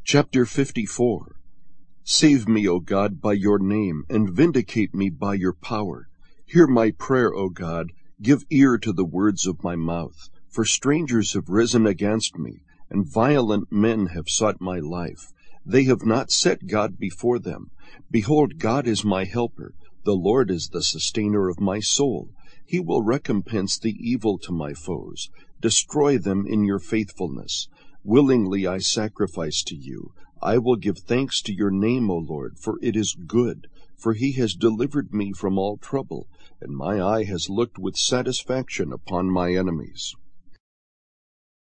Chapter 54. Save me, O God, by your name, and vindicate me by your power. Hear my prayer, O God, give ear to the words of my mouth. For strangers have risen against me, and violent men have sought my life. They have not set God before them. Behold, God is my helper. The Lord is the sustainer of my soul. He will recompense the evil to my foes. Destroy them in your faithfulness. Willingly I sacrifice to you. I will give thanks to your name, O Lord, for it is good. For he has delivered me from all trouble, and my eye has looked with satisfaction upon my enemies.